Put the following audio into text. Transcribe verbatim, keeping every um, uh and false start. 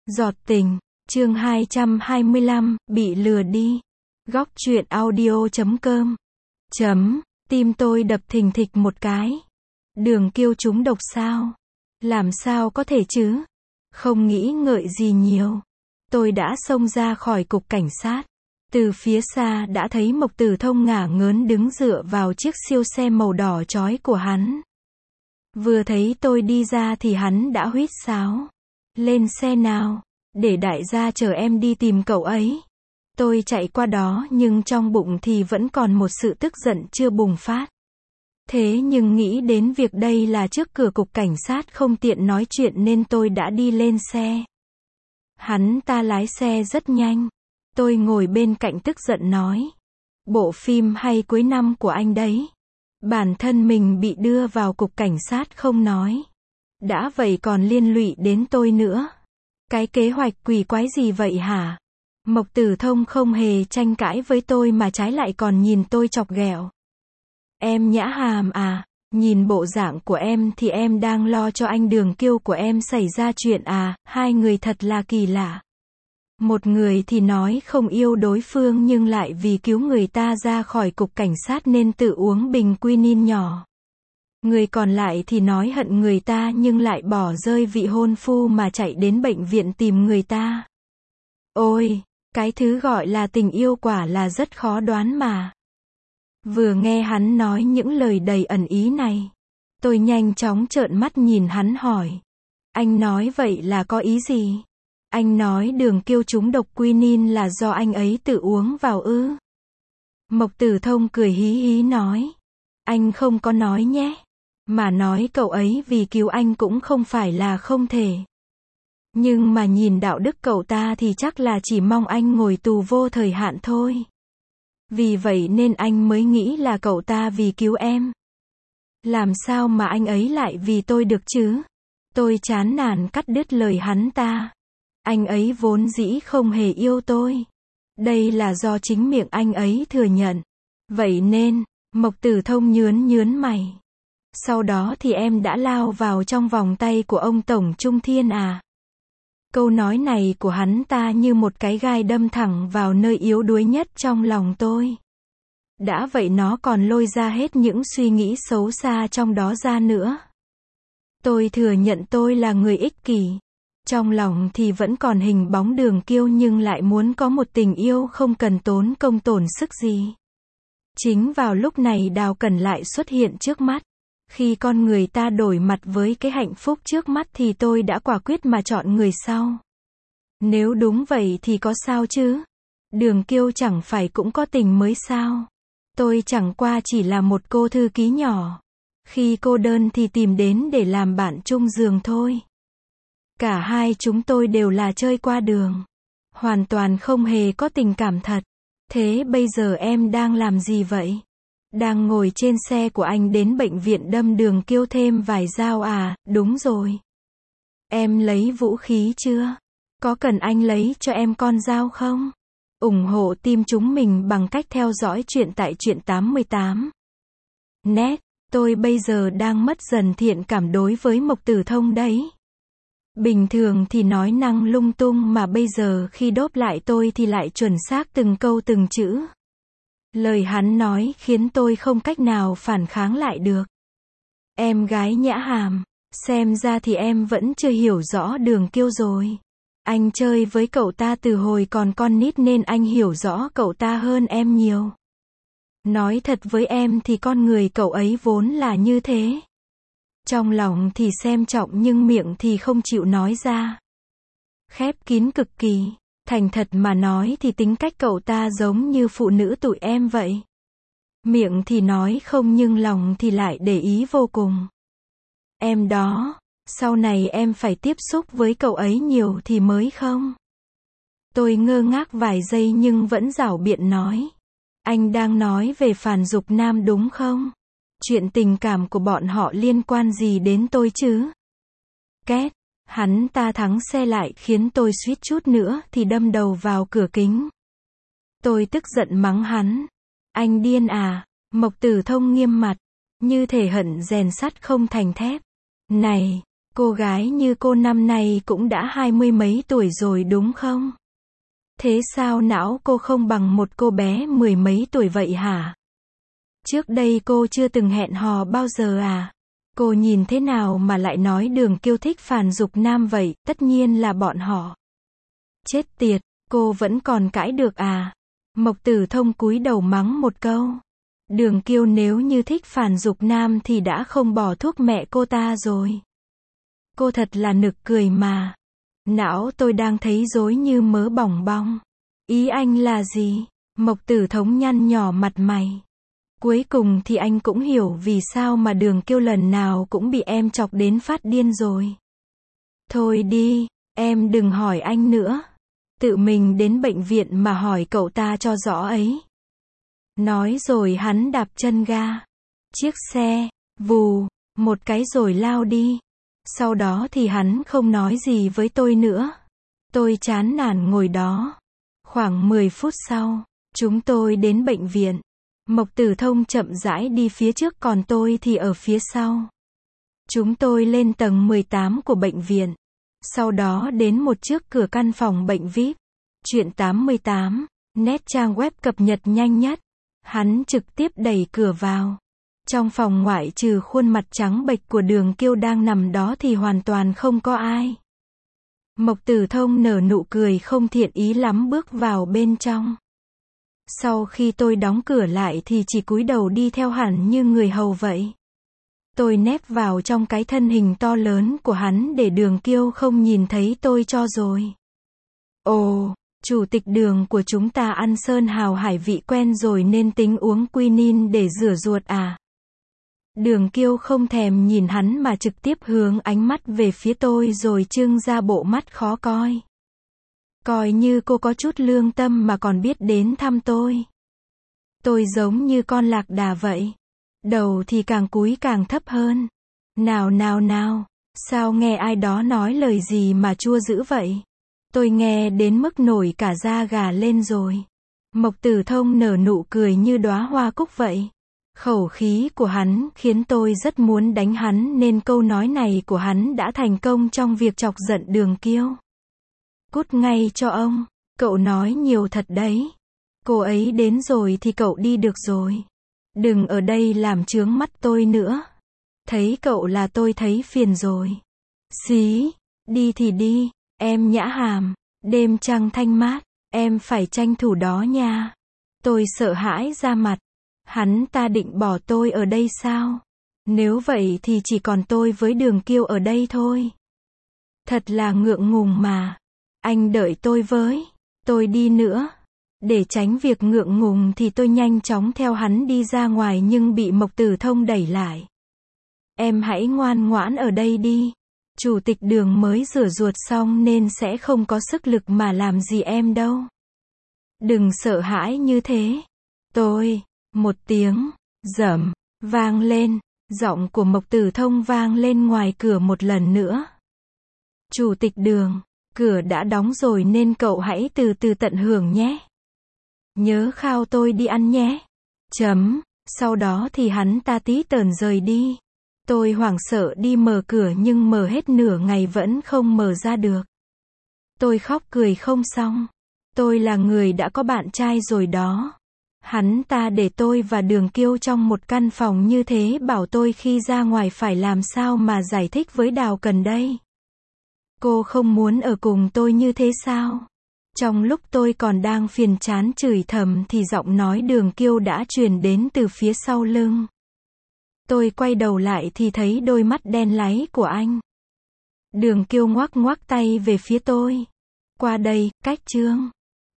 Giọt tình, chương hai trăm hai mươi lăm, bị lừa đi. Góc truyện audio chấm com. Chấm, tim tôi đập thình thịch một cái. Đường Kiêu trúng độc sao? Làm sao có thể chứ? Không nghĩ ngợi gì nhiều. Tôi đã xông ra khỏi cục cảnh sát. Từ phía xa đã thấy Mộc Tử Thông ngả ngớn đứng dựa vào chiếc siêu xe màu đỏ chói của hắn. Vừa thấy tôi đi ra thì hắn đã huýt sáo. Lên xe nào, để đại gia chờ em đi tìm cậu ấy. Tôi chạy qua đó nhưng trong bụng thì vẫn còn một sự tức giận chưa bùng phát. Thế nhưng nghĩ đến việc đây là trước cửa cục cảnh sát không tiện nói chuyện nên tôi đã đi lên xe. Hắn ta lái xe rất nhanh. Tôi ngồi bên cạnh tức giận nói. Bộ phim hay cuối năm của anh đấy. Bản thân mình bị đưa vào cục cảnh sát không nói. Đã vậy còn liên lụy đến tôi nữa. Cái kế hoạch quỷ quái gì vậy hả? Mộc Tử Thông không hề tranh cãi với tôi mà trái lại còn nhìn tôi chọc ghẹo. Em Nhã Hàm à, nhìn bộ dạng của em thì em đang lo cho anh Đường Kiêu của em xảy ra chuyện à, hai người thật là kỳ lạ. Một người thì nói không yêu đối phương nhưng lại vì cứu người ta ra khỏi cục cảnh sát nên tự uống bình quinin nhỏ. Người còn lại thì nói hận người ta nhưng lại bỏ rơi vị hôn phu mà chạy đến bệnh viện tìm người ta. Ôi, cái thứ gọi là tình yêu quả là rất khó đoán mà. Vừa nghe hắn nói những lời đầy ẩn ý này, tôi nhanh chóng trợn mắt nhìn hắn hỏi. Anh nói vậy là có ý gì? Anh nói Đường Kiêu trúng độc quinin là do anh ấy tự uống vào ư? Mộc Tử Thông cười hí hí nói. Anh không có nói nhé. Mà nói cậu ấy vì cứu anh cũng không phải là không thể. Nhưng mà nhìn đạo đức cậu ta thì chắc là chỉ mong anh ngồi tù vô thời hạn thôi. Vì vậy nên anh mới nghĩ là cậu ta vì cứu em. Làm sao mà anh ấy lại vì tôi được chứ? Tôi chán nản cắt đứt lời hắn ta. Anh ấy vốn dĩ không hề yêu tôi. Đây là do chính miệng anh ấy thừa nhận. Vậy nên, Mộc Tử Thông nhướn nhướn mày. Sau đó thì em đã lao vào trong vòng tay của ông Tổng Trung Thiên à? Câu nói này của hắn ta như một cái gai đâm thẳng vào nơi yếu đuối nhất trong lòng tôi. Đã vậy nó còn lôi ra hết những suy nghĩ xấu xa trong đó ra nữa. Tôi thừa nhận tôi là người ích kỷ. Trong lòng thì vẫn còn hình bóng Đường Kiêu nhưng lại muốn có một tình yêu không cần tốn công tốn sức gì. Chính vào lúc này Đào Cẩn lại xuất hiện trước mắt. Khi con người ta đổi mặt với cái hạnh phúc trước mắt thì tôi đã quả quyết mà chọn người sau. Nếu đúng vậy thì có sao chứ? Đường Kiêu chẳng phải cũng có tình mới sao? Tôi chẳng qua chỉ là một cô thư ký nhỏ. Khi cô đơn thì tìm đến để làm bạn chung giường thôi. Cả hai chúng tôi đều là chơi qua đường. Hoàn toàn không hề có tình cảm thật. Thế bây giờ em đang làm gì vậy? Đang ngồi trên xe của anh đến bệnh viện đâm Đường Kiêu thêm vài dao à? Đúng rồi. Em lấy vũ khí chưa? Có cần anh lấy cho em con dao không? ủng hộ team chúng mình bằng cách theo dõi chuyện tại Truyện tám mươi tám. Net, tôi bây giờ đang mất dần thiện cảm đối với Mộc Tử Thông đấy. Bình thường thì nói năng lung tung mà bây giờ khi đốp lại tôi thì lại chuẩn xác từng câu từng chữ. Lời hắn nói khiến tôi không cách nào phản kháng lại được. Em gái Nhã Hàm, xem ra thì em vẫn chưa hiểu rõ Đường Kiêu rồi. Anh chơi với cậu ta từ hồi còn con nít nên anh hiểu rõ cậu ta hơn em nhiều. Nói thật với em thì con người cậu ấy vốn là như thế. Trong lòng thì xem trọng nhưng miệng thì không chịu nói ra. Khép kín cực kỳ. Thành thật mà nói thì tính cách cậu ta giống như phụ nữ tụi em vậy. Miệng thì nói không nhưng lòng thì lại để ý vô cùng. Em đó, sau này em phải tiếp xúc với cậu ấy nhiều thì mới không? Tôi ngơ ngác vài giây nhưng vẫn giảo biện nói. Anh đang nói về Phàn Dục Nam đúng không? Chuyện tình cảm của bọn họ liên quan gì đến tôi chứ? Két, hắn ta thắng xe lại khiến tôi suýt chút nữa thì đâm đầu vào cửa kính. Tôi tức giận mắng hắn. Anh điên à? Mộc Tử Thông nghiêm mặt, như thể hận rèn sắt không thành thép. Này, Cô gái như cô năm nay cũng đã hai mươi mấy tuổi rồi đúng không? Thế sao não cô không bằng một cô bé mười mấy tuổi vậy hả? Trước đây cô chưa từng hẹn hò bao giờ à? Cô nhìn thế nào mà lại nói Đường Kiêu thích Phàn Dục Nam vậy? Tất nhiên là bọn họ. Chết tiệt, cô vẫn còn cãi được à? Mộc Tử Thông cúi đầu mắng một câu. Đường Kiêu nếu như thích Phàn Dục Nam thì đã không bỏ thuốc mẹ cô ta rồi. Cô thật là nực cười mà. Não tôi đang thấy rối như mớ bỏng bong. Ý anh là gì? Mộc Tử Thông nhăn nhỏ mặt mày. Cuối cùng thì anh cũng hiểu vì sao mà Đường Kiêu lần nào cũng bị em chọc đến phát điên rồi. Thôi đi, em đừng hỏi anh nữa. Tự mình đến bệnh viện mà hỏi cậu ta cho rõ ấy. Nói rồi hắn đạp chân ga. Chiếc xe, vù, một cái rồi lao đi. Sau đó thì hắn không nói gì với tôi nữa. Tôi chán nản ngồi đó. Khoảng mười phút sau, chúng tôi đến bệnh viện. Mộc Tử Thông chậm rãi đi phía trước còn tôi thì ở phía sau. Chúng tôi lên tầng mười tám của bệnh viện. Sau đó đến một trước cửa căn phòng bệnh vi ai pi. Chuyện tám mươi tám, net trang web cập nhật nhanh nhất. Hắn trực tiếp đẩy cửa vào. Trong phòng ngoại trừ khuôn mặt trắng bệch của Đường Kiêu đang nằm đó thì hoàn toàn không có ai. Mộc Tử Thông nở nụ cười không thiện ý lắm bước vào bên trong. Sau khi tôi đóng cửa lại thì chỉ cúi đầu đi theo hẳn như người hầu vậy. Tôi nép vào trong cái thân hình to lớn của hắn để Đường Kiêu không nhìn thấy tôi cho rồi. Ồ, chủ tịch Đường của chúng ta ăn sơn hào hải vị quen rồi nên tính uống quinin để rửa ruột à? Đường Kiêu không thèm nhìn hắn mà trực tiếp hướng ánh mắt về phía tôi rồi trưng ra bộ mắt khó coi. Coi như cô có chút lương tâm mà còn biết đến thăm tôi. Tôi giống như con lạc đà vậy. Đầu thì càng cúi càng thấp hơn. Nào nào nào, sao nghe ai đó nói lời gì mà chua dữ vậy? Tôi nghe đến mức nổi cả da gà lên rồi. Mộc Tử Thông nở nụ cười như đóa hoa cúc vậy. Khẩu khí của hắn khiến tôi rất muốn đánh hắn nên câu nói này của hắn đã thành công trong việc chọc giận Đường Kiêu. Cút ngay cho ông, cậu nói nhiều thật đấy. Cô ấy đến rồi thì cậu đi được rồi. Đừng ở đây làm chướng mắt tôi nữa. Thấy cậu là tôi thấy phiền rồi. Xí, đi thì đi, em Nhã Hàm, đêm trăng thanh mát, em phải tranh thủ đó nha. Tôi sợ hãi ra mặt. Hắn ta định bỏ tôi ở đây sao? Nếu vậy thì chỉ còn tôi với Đường Kiêu ở đây thôi. Thật là ngượng ngùng mà. Anh đợi tôi với. Tôi đi nữa. Để tránh việc ngượng ngùng thì tôi nhanh chóng theo hắn đi ra ngoài nhưng bị Mộc Tử Thông đẩy lại. Em hãy ngoan ngoãn ở đây đi. Chủ tịch Đường mới rửa ruột xong nên sẽ không có sức lực mà làm gì em đâu. Đừng sợ hãi như thế. Tôi, một tiếng, rầm, vang lên, giọng của Mộc Tử Thông vang lên ngoài cửa một lần nữa. Chủ tịch Đường, cửa đã đóng rồi nên cậu hãy từ từ tận hưởng nhé. Nhớ khao tôi đi ăn nhé. Chấm, sau đó thì hắn ta tí tởn rời đi. Tôi hoảng sợ đi mở cửa nhưng mở hết nửa ngày vẫn không mở ra được. Tôi khóc cười không xong. Tôi là người đã có bạn trai rồi đó. Hắn ta để tôi và Đường Kiêu trong một căn phòng như thế bảo tôi khi ra ngoài phải làm sao mà giải thích với Đào Cần đây. Cô không muốn ở cùng tôi như thế sao? Trong lúc tôi còn đang phiền chán chửi thầm thì giọng nói Đường Kiêu đã truyền đến từ phía sau lưng. Tôi quay đầu lại thì thấy đôi mắt đen láy của anh. Đường Kiêu ngoắc ngoắc tay về phía tôi. Qua đây, Cách Trương.